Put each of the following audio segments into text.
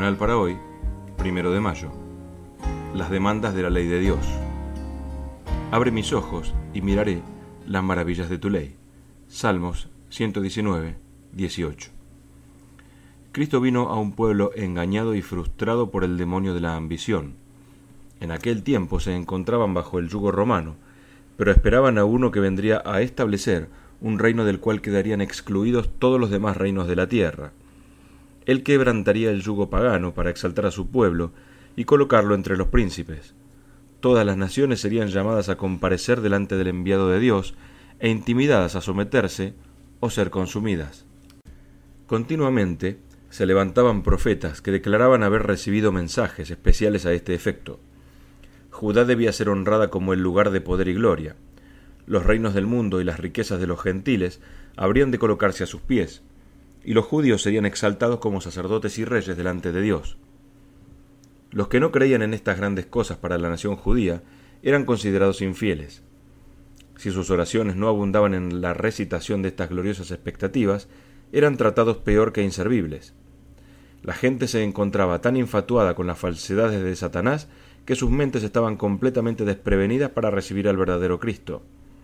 Devocional para hoy, 1 de mayo. Las demandas de la ley de Dios. Abre mis ojos y miraré las maravillas de tu ley. Salmos 119, 18. Cristo vino a un pueblo engañado y frustrado por el demonio de la ambición. En aquel tiempo se encontraban bajo el yugo romano, pero esperaban a uno que vendría a establecer un reino del cual quedarían excluidos todos los demás reinos de la tierra. Él quebrantaría el yugo pagano para exaltar a su pueblo y colocarlo entre los príncipes. Todas las naciones serían llamadas a comparecer delante del enviado de Dios e intimidadas a someterse o ser consumidas. Continuamente se levantaban profetas que declaraban haber recibido mensajes especiales a este efecto. Judá debía ser honrada como el lugar de poder y gloria. Los reinos del mundo y las riquezas de los gentiles habrían de colocarse a sus pies, y los judíos serían exaltados como sacerdotes y reyes delante de Dios. Los que no creían en estas grandes cosas para la nación judía eran considerados infieles. Si sus oraciones no abundaban en la recitación de estas gloriosas expectativas, eran tratados peor que inservibles. La gente se encontraba tan infatuada con las falsedades de Satanás que sus mentes estaban completamente desprevenidas para recibir al verdadero Cristo.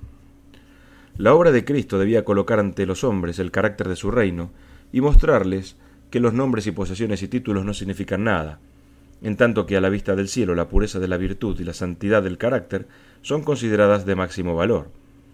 La obra de Cristo debía colocar ante los hombres el carácter de su reino y mostrarles que los nombres y posesiones y títulos no significan nada, en tanto que a la vista del cielo la pureza de la virtud y la santidad del carácter son consideradas de máximo valor.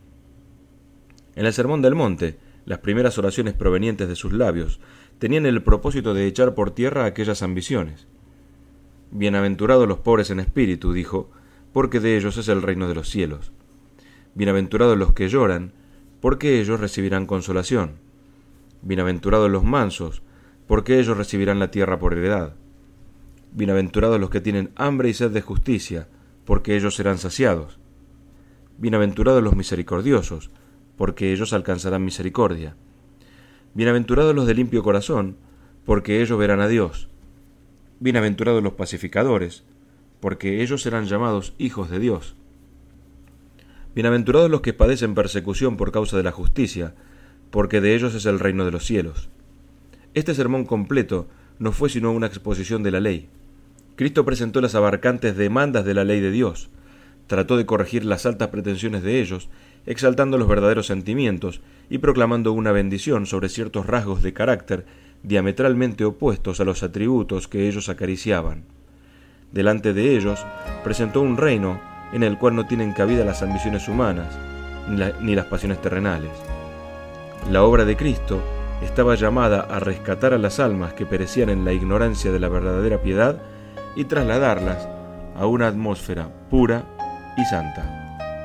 En el Sermón del Monte, las primeras oraciones provenientes de sus labios tenían el propósito de echar por tierra aquellas ambiciones. Bienaventurados los pobres en espíritu, dijo, porque de ellos es el reino de los cielos. Bienaventurados los que lloran, porque ellos recibirán consolación. Bienaventurados los mansos, porque ellos recibirán la tierra por heredad. Bienaventurados los que tienen hambre y sed de justicia, porque ellos serán saciados. Bienaventurados los misericordiosos, porque ellos alcanzarán misericordia. Bienaventurados los de limpio corazón, porque ellos verán a Dios. Bienaventurados los pacificadores, porque ellos serán llamados hijos de Dios. Bienaventurados los que padecen persecución por causa de la justicia, porque de ellos es el reino de los cielos. Este sermón completo no fue sino una exposición de la ley. Cristo presentó las abarcantes demandas de la ley de Dios, trató de corregir las altas pretensiones de ellos, exaltando los verdaderos sentimientos y proclamando una bendición sobre ciertos rasgos de carácter diametralmente opuestos a los atributos que ellos acariciaban. Delante de ellos presentó un reino en el cual no tienen cabida las ambiciones humanas ni las pasiones terrenales. La obra de Cristo estaba llamada a rescatar a las almas que perecían en la ignorancia de la verdadera piedad y trasladarlas a una atmósfera pura y santa.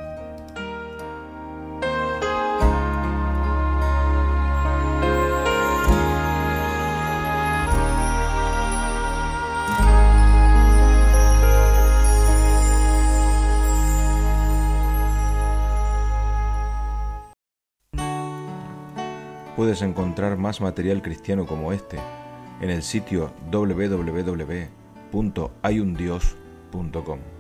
Puedes encontrar más material cristiano como este en el sitio www.hayundios.com.